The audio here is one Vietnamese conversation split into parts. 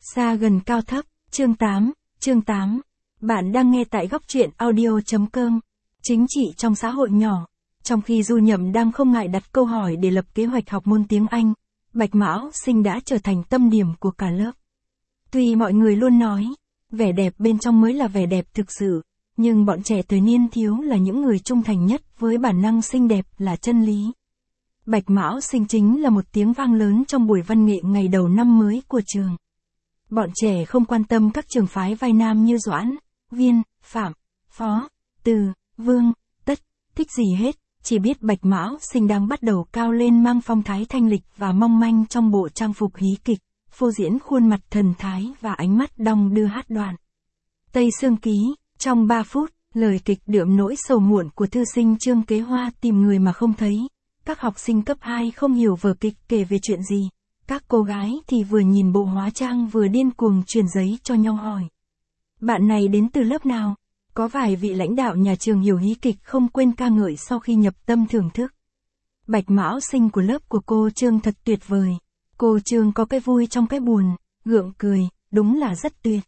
Xa gần cao thấp, chương 8. Bạn đang nghe tại góc truyện audio.com. Chính trị trong xã hội nhỏ. Trong khi Du Nhậm đang không ngại đặt câu hỏi để lập kế hoạch học môn tiếng Anh, Bạch Mão Sinh đã trở thành tâm điểm của cả lớp. Tuy mọi người luôn nói, vẻ đẹp bên trong mới là vẻ đẹp thực sự, nhưng bọn trẻ thời niên thiếu là những người trung thành nhất với bản năng xinh đẹp là chân lý. Bạch Mão Sinh chính là một tiếng vang lớn trong buổi văn nghệ ngày đầu năm mới của trường. Bọn trẻ không quan tâm các trường phái vai nam như Doãn, Viên, Phạm, Phó, Từ, Vương, Tất, thích gì hết, chỉ biết Bạch Mão Sinh đang bắt đầu cao lên mang phong thái thanh lịch và mong manh trong bộ trang phục hí kịch, phô diễn khuôn mặt thần thái và ánh mắt đong đưa hát đoạn. Tây Sương Ký, trong 3 phút, lời kịch đượm nỗi sầu muộn của thư sinh Trương Kế Hoa tìm người mà không thấy. Các học sinh cấp 2 không hiểu vở kịch kể về chuyện gì. Các cô gái thì vừa nhìn bộ hóa trang vừa điên cuồng truyền giấy cho nhau hỏi. Bạn này đến từ lớp nào? Có vài vị lãnh đạo nhà trường hiểu hí kịch không quên ca ngợi sau khi nhập tâm thưởng thức. Bạch Mão Sinh của lớp của cô Trương thật tuyệt vời. Cô Trương có cái vui trong cái buồn, gượng cười, đúng là rất tuyệt.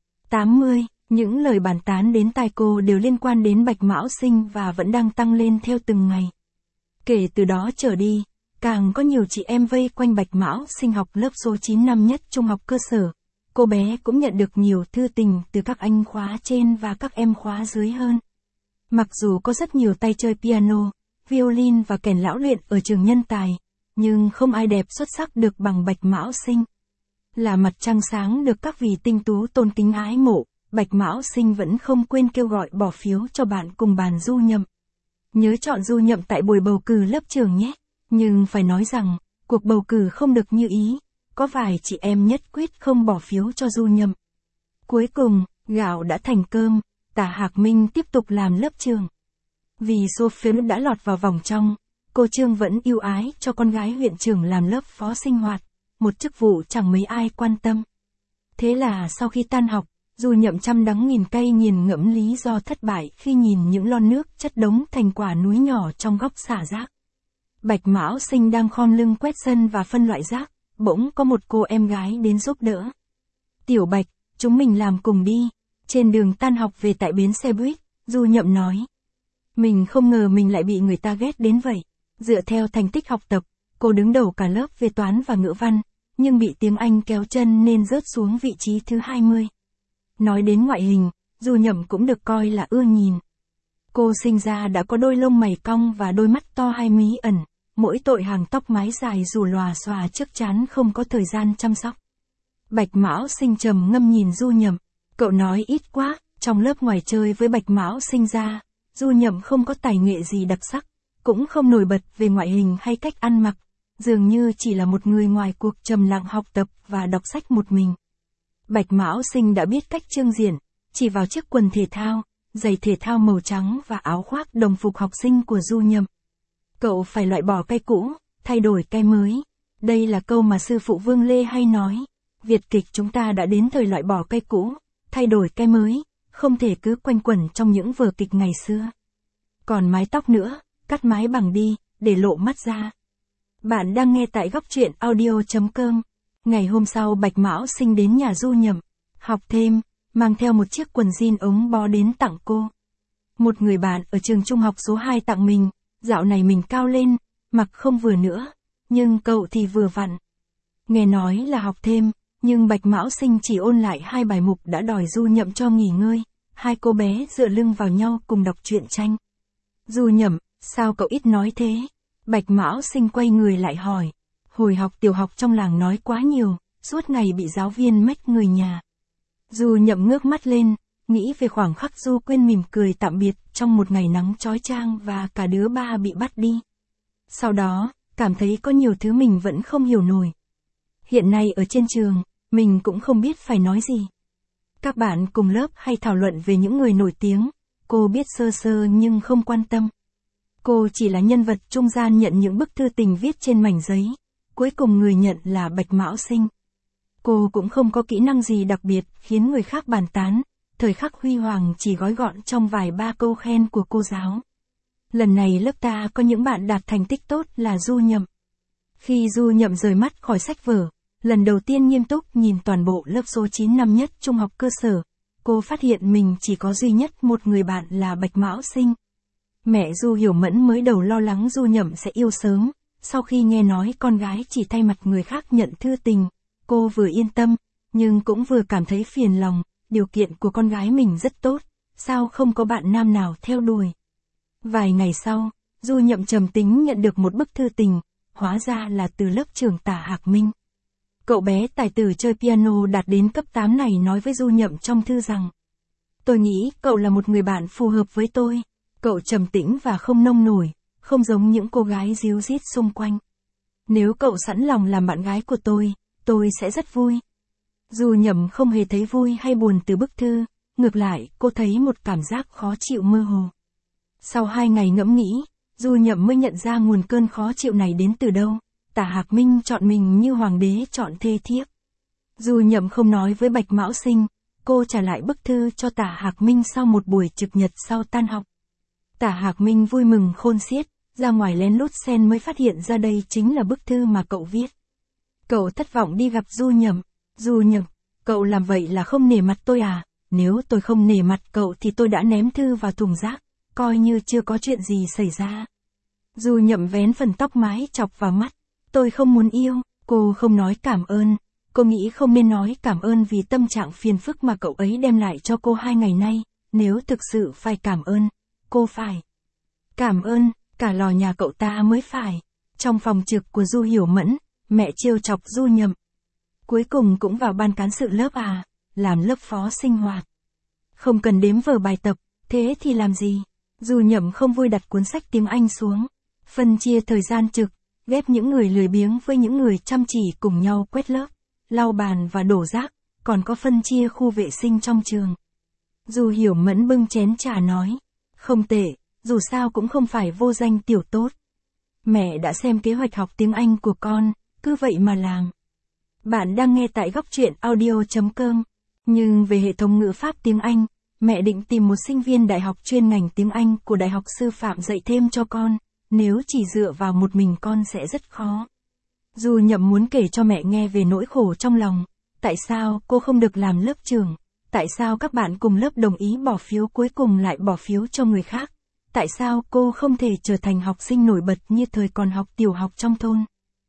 80, những lời bàn tán đến tai cô đều liên quan đến Bạch Mão Sinh và vẫn đang tăng lên theo từng ngày. Kể từ đó trở đi, càng có nhiều chị em vây quanh Bạch Mão Sinh học lớp số 9 năm nhất trung học cơ sở. Cô bé cũng nhận được nhiều thư tình từ các anh khóa trên và các em khóa dưới hơn. Mặc dù có rất nhiều tay chơi piano, violin và kèn lão luyện ở trường nhân tài, nhưng không ai đẹp xuất sắc được bằng Bạch Mão Sinh. Là mặt trăng sáng được các vị tinh tú tôn kính ái mộ, Bạch Mão Sinh vẫn không quên kêu gọi bỏ phiếu cho bạn cùng bàn Du Nhậm. Nhớ chọn Du Nhậm tại buổi bầu cử lớp trường nhé. Nhưng phải nói rằng, cuộc bầu cử không được như ý, có vài chị em nhất quyết không bỏ phiếu cho Du Nhậm. Cuối cùng, gạo đã thành cơm, Tả Hạc Minh tiếp tục làm lớp trường. Vì số phiếu đã lọt vào vòng trong, cô Trương vẫn ưu ái cho con gái huyện trưởng làm lớp phó sinh hoạt, một chức vụ chẳng mấy ai quan tâm. Thế là sau khi tan học, Du Nhậm trăm đắng nghìn cay nghiền ngẫm lý do thất bại khi nhìn những lon nước chất đống thành quả núi nhỏ trong góc xả rác. Bạch Mão Sinh đang khom lưng quét sân và phân loại rác, bỗng có một cô em gái đến giúp đỡ. Tiểu Bạch, chúng mình làm cùng đi. Trên đường tan học về tại bến xe buýt, Du Nhậm nói. Mình không ngờ mình lại bị người ta ghét đến vậy. Dựa theo thành tích học tập, cô đứng đầu cả lớp về toán và ngữ văn, nhưng bị tiếng Anh kéo chân nên rớt xuống vị trí thứ 20. Nói đến ngoại hình, Du Nhậm cũng được coi là ưa nhìn. Cô sinh ra đã có đôi lông mày cong và đôi mắt to hai mí ẩn, mỗi tội hàng tóc mái dài rủ lòa xòa trước trán không có thời gian chăm sóc. Bạch Mão Sinh trầm ngâm nhìn Du Nhậm, cậu nói ít quá, trong lớp ngoài chơi với Bạch Mão Sinh ra, Du Nhậm không có tài nghệ gì đặc sắc, cũng không nổi bật về ngoại hình hay cách ăn mặc, dường như chỉ là một người ngoài cuộc trầm lặng học tập và đọc sách một mình. Bạch Mão Sinh đã biết cách trưng diện, chỉ vào chiếc quần thể thao, giày thể thao màu trắng và áo khoác đồng phục học sinh của Du Nhậm. Cậu phải loại bỏ cái cũ, thay đổi cái mới. Đây là câu mà sư phụ Vương Lê hay nói. Việt kịch chúng ta đã đến thời loại bỏ cái cũ, thay đổi cái mới, không thể cứ quanh quẩn trong những vở kịch ngày xưa. Còn mái tóc nữa, cắt mái bằng đi, để lộ mắt ra. Bạn đang nghe tại góc truyện audio.com. Ngày hôm sau Bạch Mão Sinh đến nhà Du Nhậm, học thêm, mang theo một chiếc quần jean ống bó đến tặng cô. Một người bạn ở trường trung học số 2 tặng mình, dạo này mình cao lên, mặc không vừa nữa, nhưng cậu thì vừa vặn. Nghe nói là học thêm, nhưng Bạch Mão Sinh chỉ ôn lại 2 bài mục đã đòi Du Nhậm cho nghỉ ngơi, hai cô bé dựa lưng vào nhau cùng đọc truyện tranh. Du Nhậm, sao cậu ít nói thế? Bạch Mão Sinh quay người lại hỏi. Hồi học tiểu học trong làng nói quá nhiều, suốt ngày bị giáo viên mách người nhà. Du Nhậm ngước mắt lên, nghĩ về khoảng khắc Du quên mỉm cười tạm biệt trong một ngày nắng chói chang và cả đứa ba bị bắt đi. Sau đó, cảm thấy có nhiều thứ mình vẫn không hiểu nổi. Hiện nay ở trên trường, mình cũng không biết phải nói gì. Các bạn cùng lớp hay thảo luận về những người nổi tiếng, cô biết sơ sơ nhưng không quan tâm. Cô chỉ là nhân vật trung gian nhận những bức thư tình viết trên mảnh giấy, cuối cùng người nhận là Bạch Mão Sinh. Cô cũng không có kỹ năng gì đặc biệt khiến người khác bàn tán, thời khắc huy hoàng chỉ gói gọn trong vài ba câu khen của cô giáo. Lần này lớp ta có những bạn đạt thành tích tốt là Du Nhậm. Khi Du Nhậm rời mắt khỏi sách vở, Lần đầu tiên nghiêm túc nhìn toàn bộ lớp số 9 năm nhất trung học cơ sở, cô phát hiện mình chỉ có duy nhất một người bạn là Bạch Mão Sinh. Mẹ Du Hiểu Mẫn mới đầu lo lắng Du Nhậm sẽ yêu sớm, sau khi nghe nói con gái chỉ thay mặt người khác nhận thư tình, cô vừa yên tâm, nhưng cũng vừa cảm thấy phiền lòng, điều kiện của con gái mình rất tốt, sao không có bạn nam nào theo đuổi. Vài ngày sau, Du Nhậm trầm tính nhận được một bức thư tình, hóa ra là từ lớp trưởng Tả Hạc Minh. Cậu bé tài tử chơi piano đạt đến cấp 8 này nói với Du Nhậm trong thư rằng: "Tôi nghĩ cậu là một người bạn phù hợp với tôi. Cậu trầm tĩnh và không nông nổi, không giống những cô gái díu dít xung quanh. Nếu cậu sẵn lòng làm bạn gái của tôi sẽ rất vui." Du Nhậm không hề thấy vui hay buồn từ bức thư, ngược lại, cô thấy một cảm giác khó chịu mơ hồ. Sau 2 ngày ngẫm nghĩ, Du Nhậm mới nhận ra nguồn cơn khó chịu này đến từ đâu. Tả Hạc Minh chọn mình như hoàng đế chọn thê thiếp. Du Nhậm không nói với Bạch Mão Sinh, cô trả lại bức thư cho Tả Hạc Minh sau một buổi trực nhật sau tan học. Tả Hạc Minh vui mừng khôn xiết, ra ngoài lén lút xem mới phát hiện ra đây chính là bức thư mà cậu viết. Cậu thất vọng đi gặp Du Nhậm. "Du Nhậm, cậu làm vậy là không nể mặt tôi à? Nếu tôi không nể mặt cậu thì tôi đã ném thư vào thùng rác, coi như chưa có chuyện gì xảy ra." Du Nhậm vén phần tóc mái chọc vào mắt. "Tôi không muốn yêu." Cô không nói cảm ơn. Cô nghĩ không nên nói cảm ơn vì tâm trạng phiền phức mà cậu ấy đem lại cho cô 2 ngày nay. Nếu thực sự phải cảm ơn, cô phải cảm ơn cả lò nhà cậu ta mới phải. Trong phòng trực của Du Hiểu Mẫn, mẹ trêu chọc Du Nhậm. "Cuối cùng cũng vào ban cán sự lớp à? Làm lớp phó sinh hoạt. Không cần đếm vở bài tập, thế thì làm gì?" Du Nhậm không vui đặt cuốn sách tiếng Anh xuống. Phân chia thời gian trực, ghép những người lười biếng với những người chăm chỉ cùng nhau quét lớp, lau bàn và đổ rác, còn có phân chia khu vệ sinh trong trường. Du Hiểu Mẫn bưng chén trà nói: "Không tệ, dù sao cũng không phải vô danh tiểu tốt. Mẹ đã xem kế hoạch học tiếng Anh của con, cứ vậy mà làm." Bạn đang nghe tại góc truyện audio.com. Nhưng về hệ thống ngữ pháp tiếng Anh, mẹ định tìm một sinh viên đại học chuyên ngành tiếng Anh của Đại học Sư phạm dạy thêm cho con. Nếu chỉ dựa vào một mình con sẽ rất khó. Du Nhậm muốn kể cho mẹ nghe về nỗi khổ trong lòng. Tại sao cô không được làm lớp trưởng? Tại sao các bạn cùng lớp đồng ý bỏ phiếu cuối cùng lại bỏ phiếu cho người khác? Tại sao cô không thể trở thành học sinh nổi bật như thời còn học tiểu học trong thôn?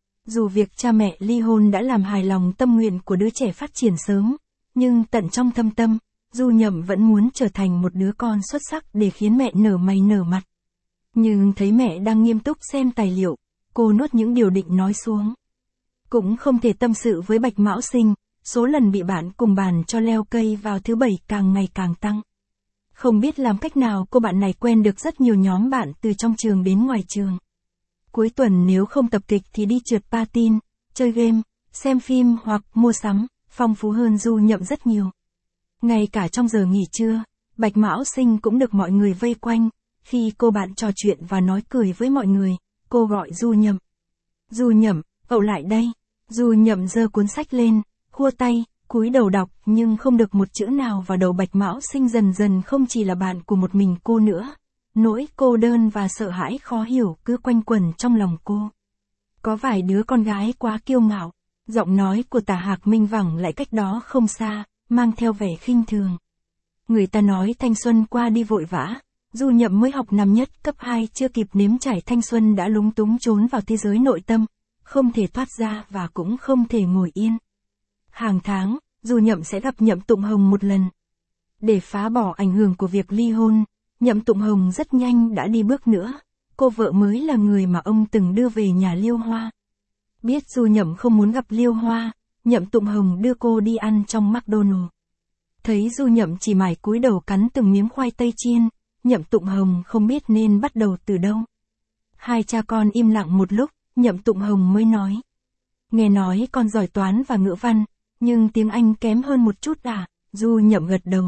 Dù việc cha mẹ ly hôn đã làm hài lòng tâm nguyện của đứa trẻ phát triển sớm, nhưng tận trong thâm tâm, Du Nhậm vẫn muốn trở thành một đứa con xuất sắc để khiến mẹ nở mày nở mặt. Nhưng thấy mẹ đang nghiêm túc xem tài liệu, cô nuốt những điều định nói xuống. Cũng không thể tâm sự với Bạch Mão Sinh, số lần bị bạn cùng bàn cho leo cây vào thứ 7 càng ngày càng tăng. Không biết làm cách nào cô bạn này quen được rất nhiều nhóm bạn từ trong trường đến ngoài trường. Cuối tuần nếu không tập kịch thì đi trượt patin, chơi game, xem phim hoặc mua sắm, phong phú hơn Du Nhậm rất nhiều. Ngay cả trong giờ nghỉ trưa, Bạch Mão Sinh cũng được mọi người vây quanh. Khi cô bạn trò chuyện và nói cười với mọi người, cô gọi Du Nhậm. "Du Nhậm, cậu lại đây." Du Nhậm giơ cuốn sách lên, khua tay, cúi đầu đọc nhưng không được một chữ nào vào đầu Bạch Mão Sinh dần dần không chỉ là bạn của một mình cô nữa. Nỗi cô đơn và sợ hãi khó hiểu cứ quanh quẩn trong lòng cô. Có vài đứa con gái quá kiêu ngạo. Giọng nói của Tả Hạc Minh vẳng lại cách đó không xa, mang theo vẻ khinh thường. Người ta nói thanh xuân qua đi vội vã. Du Nhậm mới học năm nhất cấp 2 chưa kịp nếm trải thanh xuân đã lúng túng trốn vào thế giới nội tâm, không thể thoát ra và cũng không thể ngồi yên. Hàng tháng, Du Nhậm sẽ gặp Nhậm Tụng Hồng một lần. Để phá bỏ ảnh hưởng của việc ly hôn, Nhậm Tụng Hồng rất nhanh đã đi bước nữa. Cô vợ mới là người mà ông từng đưa về nhà Liêu Hoa. Biết Du Nhậm không muốn gặp Liêu Hoa, Nhậm Tụng Hồng đưa cô đi ăn trong McDonald's. Thấy Du Nhậm chỉ mải cúi đầu cắn từng miếng khoai tây chiên, Nhậm Tụng Hồng không biết nên bắt đầu từ đâu. Hai cha con im lặng một lúc, Nhậm Tụng Hồng mới nói: "Nghe nói con giỏi toán và ngữ văn, nhưng tiếng Anh kém hơn một chút à?" Du Nhậm gật đầu.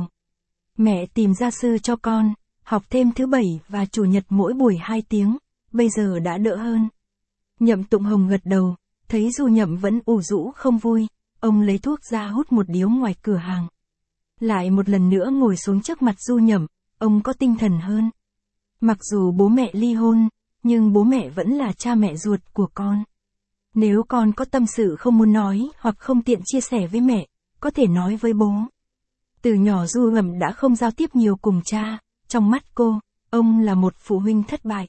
"Mẹ tìm gia sư cho con, học thêm thứ 7 và chủ nhật mỗi buổi 2 tiếng, bây giờ đã đỡ hơn." Nhậm Tụng Hồng gật đầu, thấy Du Nhậm vẫn ủ rũ không vui, ông lấy thuốc ra hút một điếu ngoài cửa hàng. Lại một lần nữa ngồi xuống trước mặt Du Nhậm, ông có tinh thần hơn. Mặc dù bố mẹ ly hôn, nhưng bố mẹ vẫn là cha mẹ ruột của con. Nếu con có tâm sự không muốn nói hoặc không tiện chia sẻ với mẹ, có thể nói với bố. Từ nhỏ Du Nhậm đã không giao tiếp nhiều cùng cha, trong mắt cô, ông là một phụ huynh thất bại.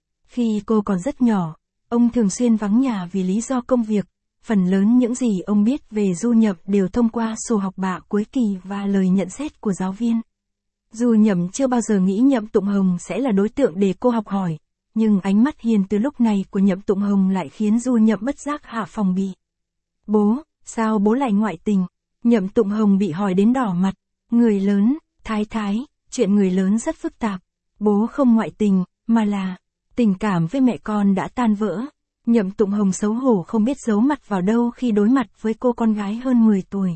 Khi cô còn rất nhỏ, ông thường xuyên vắng nhà vì lý do công việc, phần lớn những gì ông biết về Du Nhậm đều thông qua sổ học bạ cuối kỳ và lời nhận xét của giáo viên. Du Nhậm chưa bao giờ nghĩ Nhậm Tụng Hồng sẽ là đối tượng để cô học hỏi, nhưng ánh mắt hiền từ lúc này của Nhậm Tụng Hồng lại khiến Du Nhậm bất giác hạ phòng bị. Bố, sao bố lại ngoại tình? Nhậm Tụng Hồng bị hỏi đến đỏ mặt. Người lớn, thái, chuyện người lớn rất phức tạp. Bố không ngoại tình, mà là tình cảm với mẹ con đã tan vỡ. Nhậm Tụng Hồng xấu hổ không biết giấu mặt vào đâu khi đối mặt với cô con gái hơn 10 tuổi.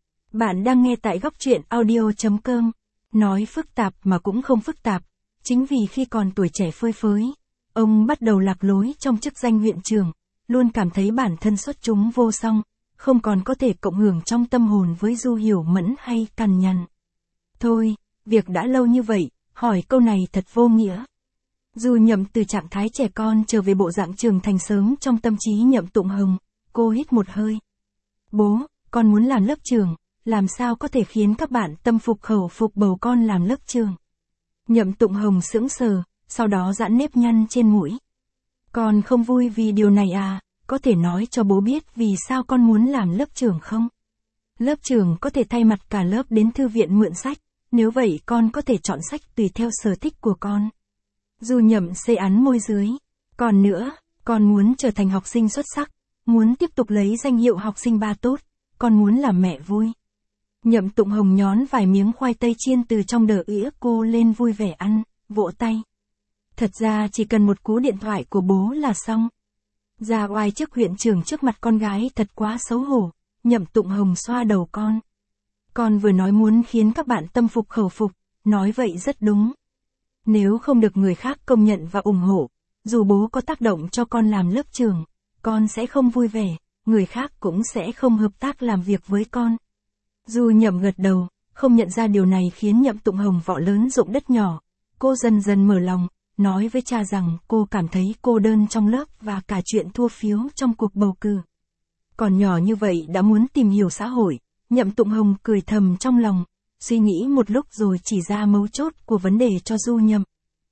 Bạn đang nghe tại góc truyện audio.com. Nói phức tạp mà cũng không phức tạp. Chính vì khi còn tuổi trẻ phơi phới, ông bắt đầu lạc lối trong chức danh huyện trưởng, luôn cảm thấy bản thân xuất chúng vô song, không còn có thể cộng hưởng trong tâm hồn với Du Hiểu Mẫn hay cằn nhằn. Thôi, việc đã lâu như vậy, hỏi câu này thật vô nghĩa. Du Nhậm từ trạng thái trẻ con trở về bộ dạng trưởng thành sớm trong tâm trí Nhậm Tụng Hồng, cô hít một hơi. Bố, con muốn làm lớp trưởng, làm sao có thể khiến các bạn tâm phục khẩu phục bầu con làm lớp trưởng? Nhậm Tụng Hồng sững sờ, sau đó giãn nếp nhăn trên mũi. Con không vui vì điều này à, có thể nói cho bố biết vì sao con muốn làm lớp trưởng không? Lớp trưởng có thể thay mặt cả lớp đến thư viện mượn sách, nếu vậy con có thể chọn sách tùy theo sở thích của con. Du Nhậm xê án môi dưới. Còn nữa, con muốn trở thành học sinh xuất sắc, muốn tiếp tục lấy danh hiệu học sinh ba tốt, con muốn làm mẹ vui. Nhậm Tụng Hồng nhón vài miếng khoai tây chiên từ trong đờ ĩa cô lên vui vẻ ăn, vỗ tay. Thật ra chỉ cần một cú điện thoại của bố là xong. Ra oai trước huyện trưởng trước mặt con gái thật quá xấu hổ. Nhậm Tụng Hồng xoa đầu con. Con vừa nói muốn khiến các bạn tâm phục khẩu phục, nói vậy rất đúng. Nếu không được người khác công nhận và ủng hộ, dù bố có tác động cho con làm lớp trưởng, con sẽ không vui vẻ, người khác cũng sẽ không hợp tác làm việc với con. Du Nhậm gật đầu, không nhận ra điều này khiến Nhậm Tụng Hồng vọ lớn rụng đất nhỏ. Cô dần dần mở lòng, nói với cha rằng cô cảm thấy cô đơn trong lớp và cả chuyện thua phiếu trong cuộc bầu cử. Còn nhỏ như vậy đã muốn tìm hiểu xã hội, Nhậm Tụng Hồng cười thầm trong lòng, suy nghĩ một lúc rồi chỉ ra mấu chốt của vấn đề cho Du Nhậm.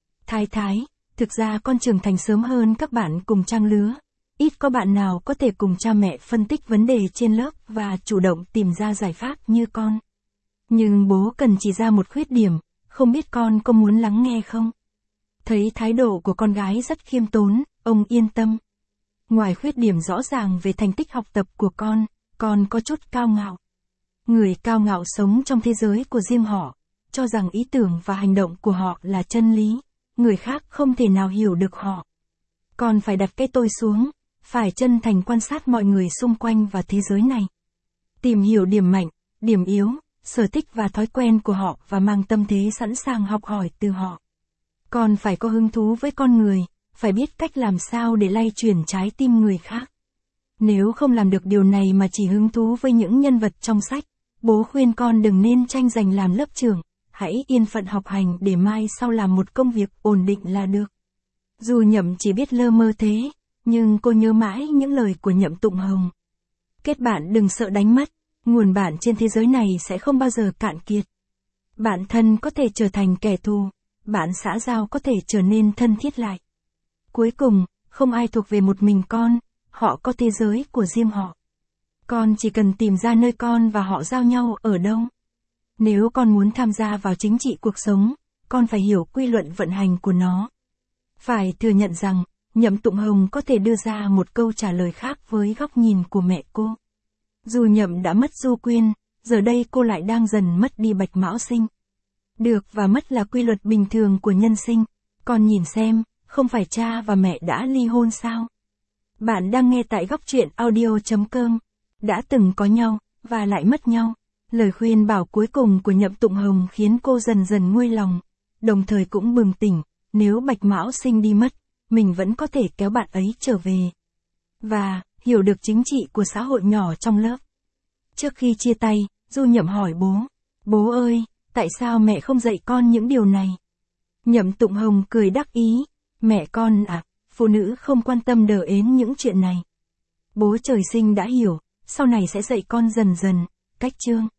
Thái, thực ra con trưởng thành sớm hơn các bạn cùng trang lứa, ít có bạn nào có thể cùng cha mẹ phân tích vấn đề trên lớp và chủ động tìm ra giải pháp như con. Nhưng bố cần chỉ ra một khuyết điểm, không biết con có muốn lắng nghe không? Thấy thái độ của con gái rất khiêm tốn, ông yên tâm. Ngoài khuyết điểm rõ ràng về thành tích học tập của con có chút cao ngạo. Người cao ngạo sống trong thế giới của riêng họ, cho rằng ý tưởng và hành động của họ là chân lý, người khác không thể nào hiểu được họ. Con phải đặt cái tôi xuống, phải chân thành quan sát mọi người xung quanh và thế giới này. Tìm hiểu điểm mạnh, điểm yếu, sở thích và thói quen của họ và mang tâm thế sẵn sàng học hỏi từ họ. Con phải có hứng thú với con người, phải biết cách làm sao để lay chuyển trái tim người khác. Nếu không làm được điều này mà chỉ hứng thú với những nhân vật trong sách, bố khuyên con đừng nên tranh giành làm lớp trưởng, hãy yên phận học hành để mai sau làm một công việc ổn định là được. Du Nhậm chỉ biết lơ mơ thế, nhưng cô nhớ mãi những lời của Nhậm Tụng Hồng. Kết bạn đừng sợ đánh mất, nguồn bạn trên thế giới này sẽ không bao giờ cạn kiệt. Bạn thân có thể trở thành kẻ thù, bạn xã giao có thể trở nên thân thiết lại. Cuối cùng, không ai thuộc về một mình con, họ có thế giới của riêng họ. Con chỉ cần tìm ra nơi con và họ giao nhau ở đâu. Nếu con muốn tham gia vào chính trị cuộc sống, con phải hiểu quy luật vận hành của nó. Phải thừa nhận rằng, Nhậm Tụng Hồng có thể đưa ra một câu trả lời khác với góc nhìn của mẹ cô. Dù Nhậm đã mất Du Quyên, giờ đây cô lại đang dần mất đi Bạch Mão Sinh. Được và mất là quy luật bình thường của nhân sinh. Con nhìn xem, không phải cha và mẹ đã ly hôn sao? Bạn đang nghe tại góc truyện audio.com. Đã từng có nhau, và lại mất nhau. Lời khuyên bảo cuối cùng của Nhậm Tụng Hồng khiến cô dần dần nguôi lòng, đồng thời cũng bừng tỉnh, nếu Bạch Mão Sinh đi mất, mình vẫn có thể kéo bạn ấy trở về. Và, hiểu được chính trị của xã hội nhỏ trong lớp. Trước khi chia tay, Du Nhậm hỏi bố ơi, tại sao mẹ không dạy con những điều này? Nhậm Tụng Hồng cười đắc ý, mẹ con à, phụ nữ không quan tâm đờ ến những chuyện này. Bố trời sinh đã hiểu, sau này sẽ dạy con dần dần. Cách chương